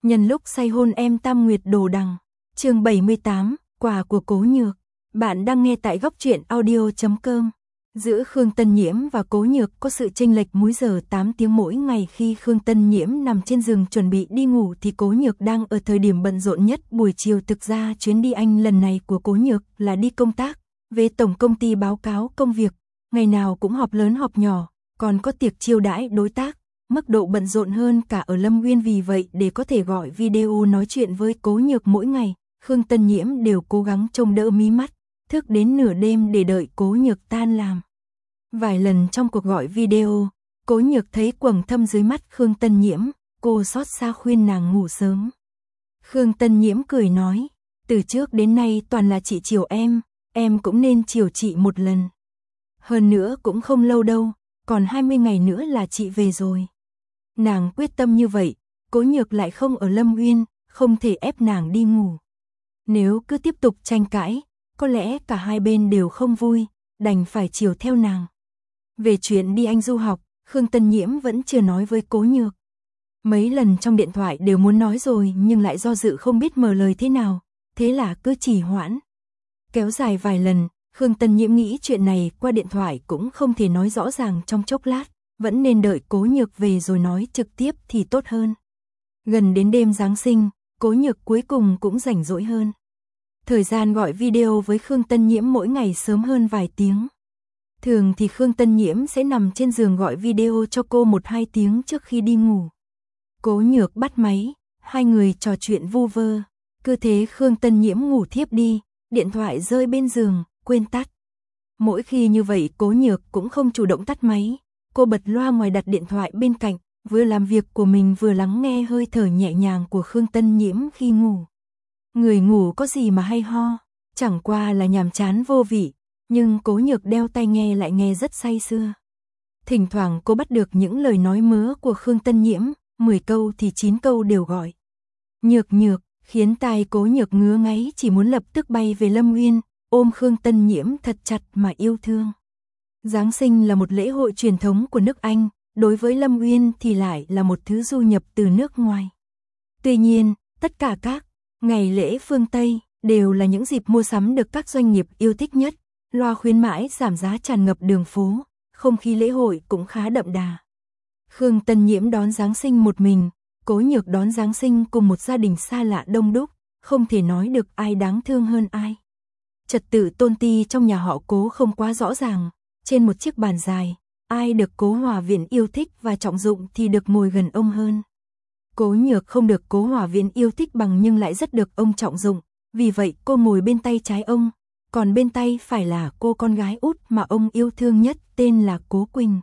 Nhân lúc say hôn em Tam Nguyệt Đồ Đằng. Chương 78, quà của Cố Nhược. Bạn đang nghe tại góc truyện audio.com. Giữa Khương Tân Nhiễm và Cố Nhược có sự chênh lệch múi giờ 8 tiếng mỗi ngày. Khi Khương Tân Nhiễm nằm trên giường chuẩn bị đi ngủ thì Cố Nhược đang ở thời điểm bận rộn nhất buổi chiều. Thực ra chuyến đi Anh lần này của Cố Nhược là đi công tác, về tổng công ty báo cáo công việc, ngày nào cũng họp lớn họp nhỏ, còn có tiệc chiêu đãi đối tác. Mức độ bận rộn hơn cả ở Lâm Nguyên, vì vậy để có thể gọi video nói chuyện với Cố Nhược mỗi ngày, Khương Tân Nhiễm đều cố gắng trông đỡ mí mắt, thức đến nửa đêm để đợi Cố Nhược tan làm. Vài lần trong cuộc gọi video, Cố Nhược thấy quầng thâm dưới mắt Khương Tân Nhiễm, cô xót xa khuyên nàng ngủ sớm. Khương Tân Nhiễm cười nói, từ trước đến nay toàn là chị chiều em cũng nên chiều chị một lần. Hơn nữa cũng không lâu đâu, còn 20 ngày nữa là chị về rồi. Nàng quyết tâm như vậy, Cố Nhược lại không ở Lâm Nguyên, không thể ép nàng đi ngủ. Nếu cứ tiếp tục tranh cãi, có lẽ cả hai bên đều không vui, đành phải chiều theo nàng. Về chuyện đi Anh du học, Khương Tân Nhiễm vẫn chưa nói với Cố Nhược. Mấy lần trong điện thoại đều muốn nói rồi nhưng lại do dự không biết mở lời thế nào, thế là cứ trì hoãn. Kéo dài vài lần, Khương Tân Nhiễm nghĩ chuyện này qua điện thoại cũng không thể nói rõ ràng trong chốc lát, vẫn nên đợi Cố Nhược về rồi nói trực tiếp thì tốt hơn. Gần đến đêm Giáng sinh, Cố Nhược cuối cùng cũng rảnh rỗi hơn. Thời gian gọi video với Khương Tân Nhiễm mỗi ngày sớm hơn vài tiếng. Thường thì Khương Tân Nhiễm sẽ nằm trên giường gọi video cho cô 1-2 tiếng trước khi đi ngủ. Cố Nhược bắt máy, hai người trò chuyện vu vơ. Cứ thế Khương Tân Nhiễm ngủ thiếp đi, điện thoại rơi bên giường, quên tắt. Mỗi khi như vậy Cố Nhược cũng không chủ động tắt máy. Cô bật loa ngoài đặt điện thoại bên cạnh, vừa làm việc của mình vừa lắng nghe hơi thở nhẹ nhàng của Khương Tân Nhiễm khi ngủ. Người ngủ có gì mà hay ho, chẳng qua là nhàm chán vô vị, nhưng Cố Nhược đeo tai nghe lại nghe rất say sưa. Thỉnh thoảng cô bắt được những lời nói mớ của Khương Tân Nhiễm, 10 câu thì 9 câu đều gọi Nhược Nhược, khiến tai Cố Nhược ngứa ngáy, chỉ muốn lập tức bay về Lâm Nguyên, ôm Khương Tân Nhiễm thật chặt mà yêu thương. Giáng sinh là một lễ hội truyền thống của nước Anh, đối với Lâm Nguyên thì lại là một thứ du nhập từ nước ngoài. Tuy nhiên, tất cả các ngày lễ phương Tây đều là những dịp mua sắm được các doanh nghiệp yêu thích nhất, loa khuyến mãi giảm giá tràn ngập đường phố, không khí lễ hội cũng khá đậm đà. Khương Tân Nhiễm đón Giáng sinh một mình, Cố Nhược đón Giáng sinh cùng một gia đình xa lạ đông đúc, không thể nói được ai đáng thương hơn ai. Trật tự tôn ti trong nhà họ Cố không quá rõ ràng. Trên một chiếc bàn dài, ai được Cố Hòa Viễn yêu thích và trọng dụng thì được ngồi gần ông hơn. Cố Nhược không được Cố Hòa Viễn yêu thích bằng nhưng lại rất được ông trọng dụng, vì vậy cô ngồi bên tay trái ông, còn bên tay phải là cô con gái út mà ông yêu thương nhất, tên là Cố Quỳnh.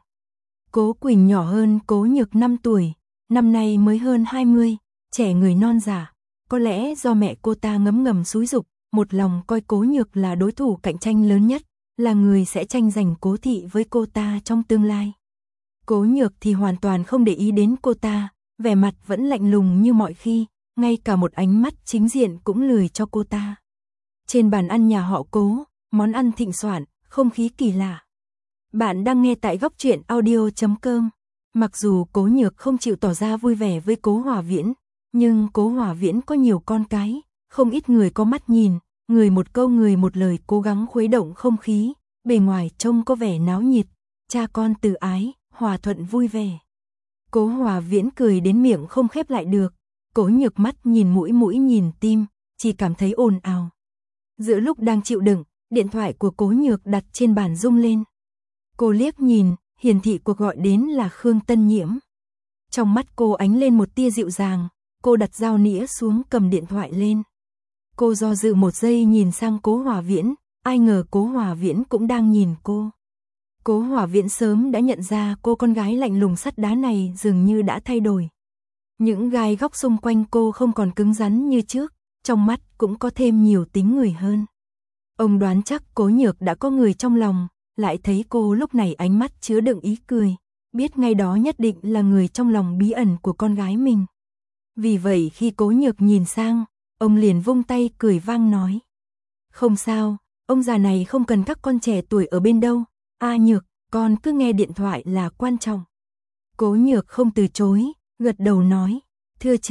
Cố Quỳnh nhỏ hơn Cố Nhược 5 tuổi, năm nay mới hơn 20, trẻ người non giả. Có lẽ do mẹ cô ta ngấm ngầm xúi giục, một lòng coi Cố Nhược là đối thủ cạnh tranh lớn nhất, là người sẽ tranh giành Cố thị với cô ta trong tương lai. Cố Nhược thì hoàn toàn không để ý đến cô ta, vẻ mặt vẫn lạnh lùng như mọi khi, ngay cả một ánh mắt chính diện cũng lười cho cô ta. Trên bàn ăn nhà họ Cố, món ăn thịnh soạn, không khí kỳ lạ. Bạn đang nghe tại góc truyện audio.com. Mặc dù Cố Nhược không chịu tỏ ra vui vẻ với Cố Hòa Viễn, nhưng Cố Hòa Viễn có nhiều con cái, không ít người có mắt nhìn, người một câu người một lời cố gắng khuấy động không khí, bề ngoài trông có vẻ náo nhiệt, cha con từ ái, hòa thuận vui vẻ. Cố Hòa Viễn cười đến miệng không khép lại được, Cố Nhược mắt nhìn mũi nhìn tim, chỉ cảm thấy ồn ào. Giữa lúc đang chịu đựng, điện thoại của Cố Nhược đặt trên bàn rung lên. Cô liếc nhìn, hiển thị cuộc gọi đến là Khương Tân Nhiễm. Trong mắt cô ánh lên một tia dịu dàng, cô đặt dao nĩa xuống cầm điện thoại lên. Cô do dự một giây nhìn sang Cố Hòa Viễn, ai ngờ Cố Hòa Viễn cũng đang nhìn cô. Cố Hòa Viễn sớm đã nhận ra cô con gái lạnh lùng sắt đá này dường như đã thay đổi. Những gai góc xung quanh cô không còn cứng rắn như trước, trong mắt cũng có thêm nhiều tính người hơn. Ông đoán chắc Cố Nhược đã có người trong lòng, lại thấy cô lúc này ánh mắt chứa đựng ý cười, biết ngay đó nhất định là người trong lòng bí ẩn của con gái mình. Vì vậy khi Cố Nhược nhìn sang, ông liền vung tay cười vang nói. Không sao, ông già này không cần các con trẻ tuổi ở bên đâu, Nhược, con cứ nghe điện thoại là quan trọng. Cố Nhược không từ chối, gật đầu nói, thưa cha,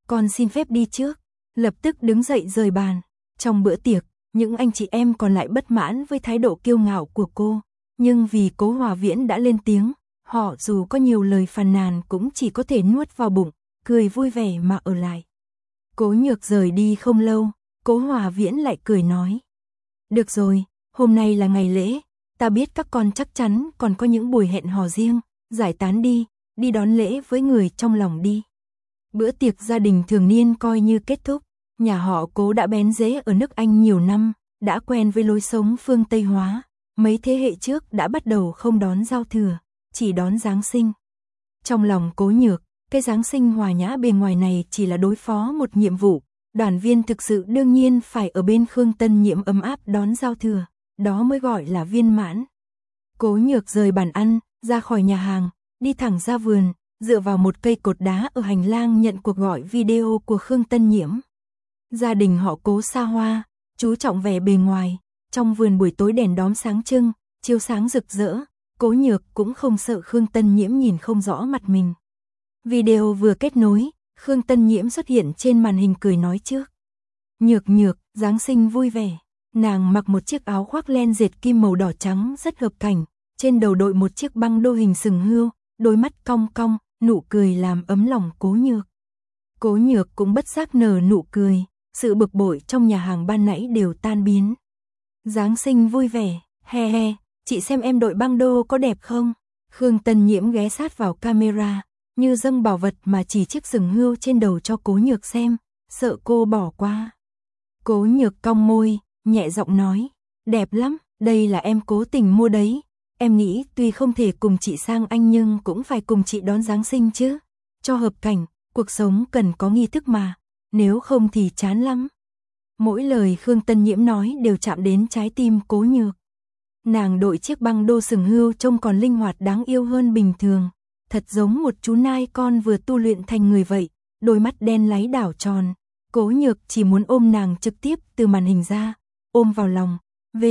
con xin phép đi trước. Lập tức đứng dậy rời bàn. Trong bữa tiệc, những anh chị em còn lại bất mãn với thái độ kiêu ngạo của cô. Nhưng vì Cố Hòa Viễn đã lên tiếng, họ dù có nhiều lời phàn nàn cũng chỉ có thể nuốt vào bụng, cười vui vẻ mà ở lại. Cố Nhược rời đi không lâu, Cố Hòa Viễn lại cười nói. Được rồi, hôm nay là ngày lễ, ta biết các con chắc chắn còn có những buổi hẹn hò riêng, giải tán đi, đi đón lễ với người trong lòng đi. Bữa tiệc gia đình thường niên coi như kết thúc, nhà họ Cố đã bén rễ ở nước Anh nhiều năm, đã quen với lối sống phương Tây hóa, mấy thế hệ trước đã bắt đầu không đón giao thừa, chỉ đón Giáng sinh. Trong lòng Cố Nhược, cái Giáng sinh hòa nhã bề ngoài này chỉ là đối phó một nhiệm vụ, đoàn viên thực sự đương nhiên phải ở bên Khương Tân Nhiễm ấm áp đón giao thừa, đó mới gọi là viên mãn. Cố Nhược rời bàn ăn, ra khỏi nhà hàng, đi thẳng ra vườn, dựa vào một cây cột đá ở hành lang nhận cuộc gọi video của Khương Tân Nhiễm. Gia đình họ Cố xa hoa, chú trọng vẻ bề ngoài, trong vườn buổi tối đèn đóm sáng trưng, chiếu sáng rực rỡ, Cố Nhược cũng không sợ Khương Tân Nhiễm nhìn không rõ mặt mình. Video vừa kết nối, Khương Tân Nhiễm xuất hiện trên màn hình cười nói trước. Nhược Nhược, Giáng sinh vui vẻ. Nàng mặc một chiếc áo khoác len dệt kim màu đỏ trắng rất hợp cảnh, trên đầu đội một chiếc băng đô hình sừng hươu, đôi mắt cong cong, nụ cười làm ấm lòng Cố Nhược. Cố Nhược cũng bất giác nở nụ cười, sự bực bội trong nhà hàng ban nãy đều tan biến. Giáng sinh vui vẻ, he he, chị xem em đội băng đô có đẹp không? Khương Tân Nhiễm ghé sát vào camera, như dâng bảo vật mà chỉ chiếc sừng hươu trên đầu cho Cố Nhược xem, sợ cô bỏ qua. Cố Nhược cong môi, nhẹ giọng nói, đẹp lắm, đây là em cố tình mua đấy. Em nghĩ tuy không thể cùng chị sang Anh nhưng cũng phải cùng chị đón Giáng sinh chứ. Cho hợp cảnh, cuộc sống cần có nghi thức mà, nếu không thì chán lắm. Mỗi lời Khương Tân Nhiễm nói đều chạm đến trái tim Cố Nhược. Nàng đội chiếc băng đô sừng hươu trông còn linh hoạt đáng yêu hơn bình thường, thật giống một chú nai con vừa tu luyện thành người vậy, đôi mắt đen láy đảo tròn. Cố Nhược chỉ muốn ôm nàng trực tiếp từ màn hình ra, ôm vào lòng.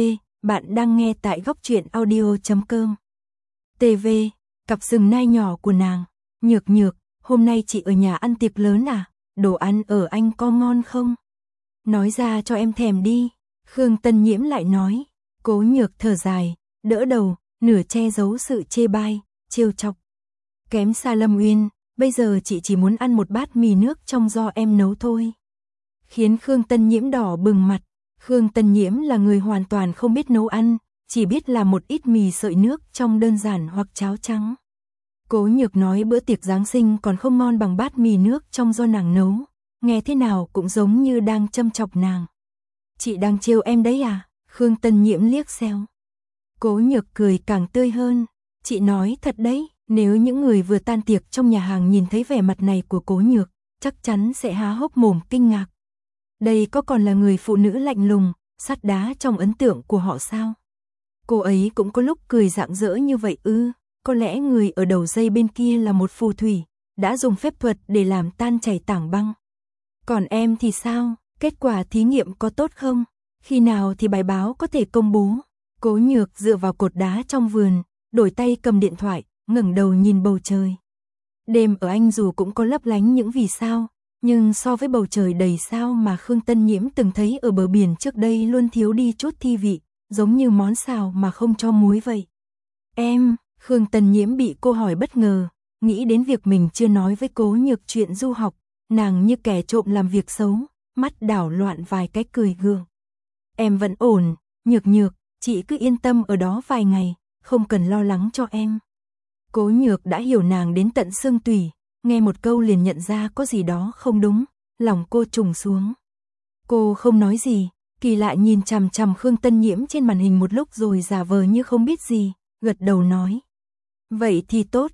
Bạn đang nghe tại Góc Truyện Audio.com. TV, cặp sừng nai nhỏ của nàng. Nhược Nhược, hôm nay chị ở nhà ăn tiệc lớn à? Đồ ăn ở Anh có ngon không? Nói ra cho em thèm đi. Khương Tân Nhiễm lại nói. Cố Nhược thở dài, đỡ đầu, nửa che giấu sự chê bai, trêu chọc. Kém xa Lâm Uyên, bây giờ chị chỉ muốn ăn một bát mì nước trong do em nấu thôi. Khiến Khương Tân Nhiễm đỏ bừng mặt. Khương Tân Nhiễm là người hoàn toàn không biết nấu ăn, chỉ biết làm một ít mì sợi nước trong đơn giản hoặc cháo trắng. Cố Nhược nói bữa tiệc Giáng sinh còn không ngon bằng bát mì nước trong do nàng nấu, nghe thế nào cũng giống như đang châm chọc nàng. Chị đang trêu em đấy à? Khương Tân Nhiễm liếc xéo. Cố Nhược cười càng tươi hơn. Chị nói thật đấy, nếu những người vừa tan tiệc trong nhà hàng nhìn thấy vẻ mặt này của Cố Nhược, chắc chắn sẽ há hốc mồm kinh ngạc. Đây có còn là người phụ nữ lạnh lùng, sắt đá trong ấn tượng của họ sao? Cô ấy cũng có lúc cười rạng rỡ như vậy ư? Có lẽ người ở đầu dây bên kia là một phù thủy, đã dùng phép thuật để làm tan chảy tảng băng. Còn em thì sao? Kết quả thí nghiệm có tốt không? Khi nào thì bài báo có thể công bố? Cố Nhược dựa vào cột đá trong vườn, đổi tay cầm điện thoại, ngẩng đầu nhìn bầu trời. Đêm ở Anh dù cũng có lấp lánh những vì sao, nhưng so với bầu trời đầy sao mà Khương Tân Nhiễm từng thấy ở bờ biển trước đây luôn thiếu đi chút thi vị, giống như món xào mà không cho muối vậy. Em, Khương Tân Nhiễm bị cô hỏi bất ngờ, nghĩ đến việc mình chưa nói với Cố Nhược chuyện du học, nàng như kẻ trộm làm việc xấu, mắt đảo loạn vài cái cười gượng. Em vẫn ổn, Nhược Nhược, chị cứ yên tâm ở đó vài ngày, không cần lo lắng cho em. Cố Nhược đã hiểu nàng đến tận xương tủy, nghe một câu liền nhận ra có gì đó không đúng, lòng cô trùng xuống. Cô không nói gì, kỳ lạ nhìn chằm chằm Khương Tân Nhiễm trên màn hình một lúc rồi giả vờ như không biết gì, gật đầu nói. Vậy thì tốt,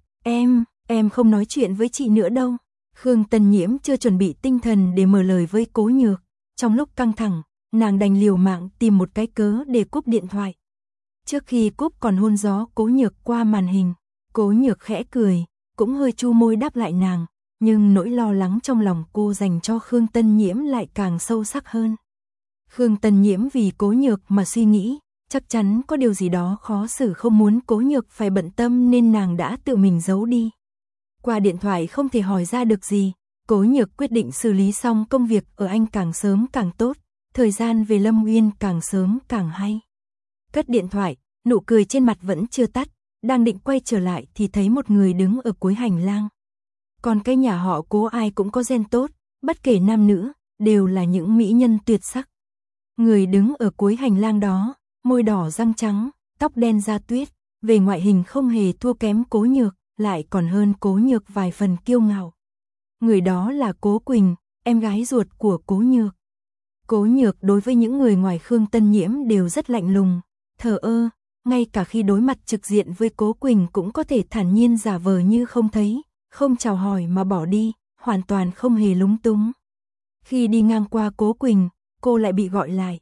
em không nói chuyện với chị nữa đâu. Khương Tân Nhiễm chưa chuẩn bị tinh thần để mở lời với Cố Nhược, trong lúc căng thẳng, nàng đành liều mạng tìm một cái cớ để cúp điện thoại. Trước khi cúp còn hôn gió Cố Nhược qua màn hình, Cố Nhược khẽ cười, cũng hơi chu môi đáp lại nàng, nhưng nỗi lo lắng trong lòng cô dành cho Khương Tân Nhiễm lại càng sâu sắc hơn. Khương Tân Nhiễm vì Cố Nhược mà suy nghĩ, chắc chắn có điều gì đó khó xử không muốn Cố Nhược phải bận tâm nên nàng đã tự mình giấu đi. Qua điện thoại không thể hỏi ra được gì, Cố Nhược quyết định xử lý xong công việc ở Anh càng sớm càng tốt, thời gian về Lâm Uyên càng sớm càng hay. Cất điện thoại, nụ cười trên mặt vẫn chưa tắt, đang định quay trở lại thì thấy một người đứng ở cuối hành lang. Còn cái nhà họ Cố ai cũng có gen tốt, bất kể nam nữ, đều là những mỹ nhân tuyệt sắc. Người đứng ở cuối hành lang đó, môi đỏ răng trắng, tóc đen da tuyết, về ngoại hình không hề thua kém Cố Nhược, lại còn hơn Cố Nhược vài phần kiêu ngạo. Người đó là Cố Quỳnh, em gái ruột của Cố Nhược. Cố Nhược đối với những người ngoài Khương Tân Nhiễm đều rất lạnh lùng, thờ ơ, ngay cả khi đối mặt trực diện với Cố Quỳnh cũng có thể thản nhiên giả vờ như không thấy, không chào hỏi mà bỏ đi, hoàn toàn không hề lúng túng. Khi đi ngang qua Cố Quỳnh, cô lại bị gọi lại.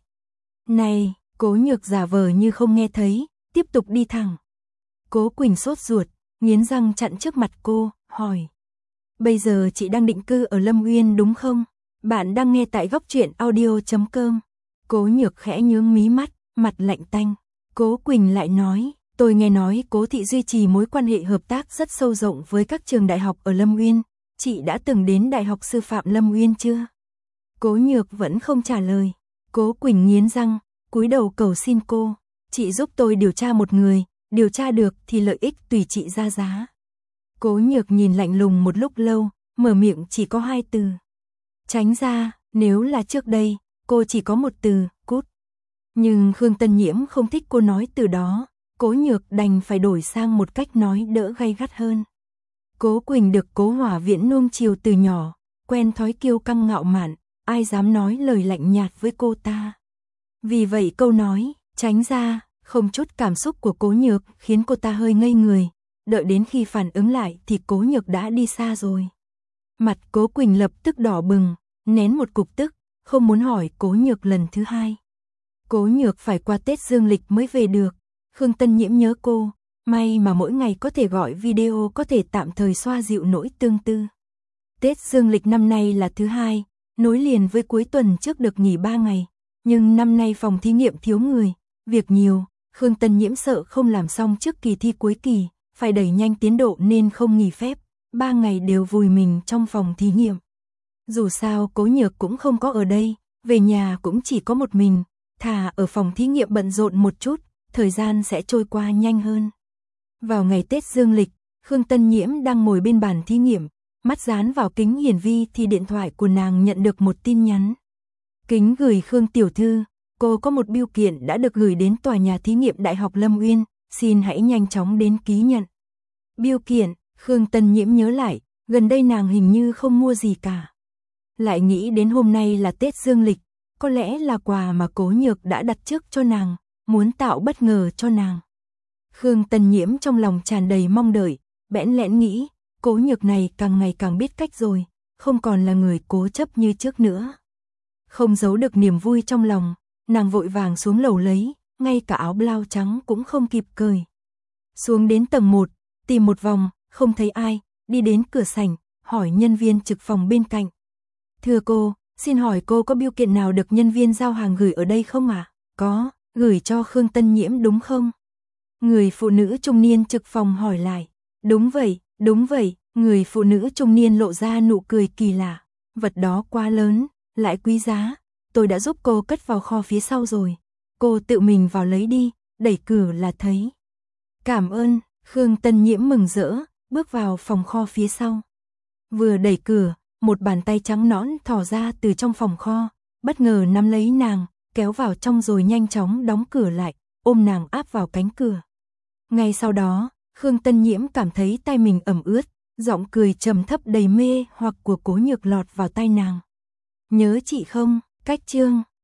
Này, Cố Nhược giả vờ như không nghe thấy, tiếp tục đi thẳng. Cố Quỳnh sốt ruột, nghiến răng chặn trước mặt cô, hỏi. Bây giờ chị đang định cư ở Lâm Uyên đúng không? Bạn đang nghe tại góc truyện audio.com. Cố Nhược khẽ nhướng mí mắt, mặt lạnh tanh. Cố Quỳnh lại nói, tôi nghe nói Cố thị duy trì mối quan hệ hợp tác rất sâu rộng với các trường đại học ở Lâm Uyên. Chị đã từng đến Đại học Sư phạm Lâm Uyên chưa? Cố Nhược vẫn không trả lời. Cố Quỳnh nghiến răng, cúi đầu cầu xin cô. Chị giúp tôi điều tra một người, điều tra được thì lợi ích tùy chị ra giá. Cố Nhược nhìn lạnh lùng một lúc lâu, mở miệng chỉ có 2 từ. Tránh ra, nếu là trước đây, cô chỉ có một từ, cút. Nhưng Khương Tân Nhiễm không thích cô nói từ đó, Cố Nhược đành phải đổi sang một cách nói đỡ gay gắt hơn. Cố Quỳnh được Cố Hỏa Viễn nuông chiều từ nhỏ, quen thói kiêu căng ngạo mạn, ai dám nói lời lạnh nhạt với cô ta. Vì vậy câu nói, tránh ra, không chút cảm xúc của Cố Nhược khiến cô ta hơi ngây người, đợi đến khi phản ứng lại thì Cố Nhược đã đi xa rồi. Mặt Cố Quỳnh lập tức đỏ bừng, nén một cục tức, không muốn hỏi Cố Nhược lần thứ hai. Cố Nhược phải qua Tết Dương lịch mới về được, Khương Tân Nhiễm nhớ cô, may mà mỗi ngày có thể gọi video có thể tạm thời xoa dịu nỗi tương tư. Tết Dương lịch năm nay là thứ hai, nối liền với cuối tuần trước được nghỉ 3 ngày, nhưng năm nay phòng thí nghiệm thiếu người, việc nhiều, Khương Tân Nhiễm sợ không làm xong trước kỳ thi cuối kỳ, phải đẩy nhanh tiến độ nên không nghỉ phép, 3 ngày đều vùi mình trong phòng thí nghiệm. Dù sao Cố Nhược cũng không có ở đây, về nhà cũng chỉ có một mình, thà ở phòng thí nghiệm bận rộn một chút, thời gian sẽ trôi qua nhanh hơn. Vào ngày Tết Dương lịch, Khương Tân Nhiễm đang ngồi bên bàn thí nghiệm, mắt dán vào kính hiển vi thì điện thoại của nàng nhận được một tin nhắn. Kính gửi Khương tiểu thư, cô có một bưu kiện đã được gửi đến tòa nhà thí nghiệm Đại học Lâm Uyên, xin hãy nhanh chóng đến ký nhận. Bưu kiện, Khương Tân Nhiễm nhớ lại, gần đây nàng hình như không mua gì cả. Lại nghĩ đến hôm nay là Tết Dương lịch, có lẽ là quà mà Cố Nhược đã đặt trước cho nàng, muốn tạo bất ngờ cho nàng. Khương Tân Nhiễm trong lòng tràn đầy mong đợi, bẽn lẽn nghĩ, Cố Nhược này càng ngày càng biết cách rồi, không còn là người cố chấp như trước nữa. Không giấu được niềm vui trong lòng, nàng vội vàng xuống lầu lấy, ngay cả áo blau trắng cũng không kịp cởi. Xuống đến tầng 1, tìm một vòng, không thấy ai, đi đến cửa sảnh, hỏi nhân viên trực phòng bên cạnh. Thưa cô, xin hỏi cô có bưu kiện nào được nhân viên giao hàng gửi ở đây không ạ? Có, gửi cho Khương Tân Nhiễm đúng không? Người phụ nữ trung niên trực phòng hỏi lại. Đúng vậy, người phụ nữ trung niên lộ ra nụ cười kỳ lạ. Vật đó quá lớn, lại quý giá, tôi đã giúp cô cất vào kho phía sau rồi. Cô tự mình vào lấy đi, đẩy cửa là thấy. Cảm ơn, Khương Tân Nhiễm mừng rỡ, bước vào phòng kho phía sau. Vừa đẩy cửa, một bàn tay trắng nõn thò ra từ trong phòng kho, bất ngờ nắm lấy nàng, kéo vào trong rồi nhanh chóng đóng cửa lại, ôm nàng áp vào cánh cửa. Ngay sau đó, Khương Tân Nhiễm cảm thấy tay mình ẩm ướt, giọng cười trầm thấp đầy mê hoặc của Cố Nhược lọt vào tai nàng. Nhớ chị không? Cách chương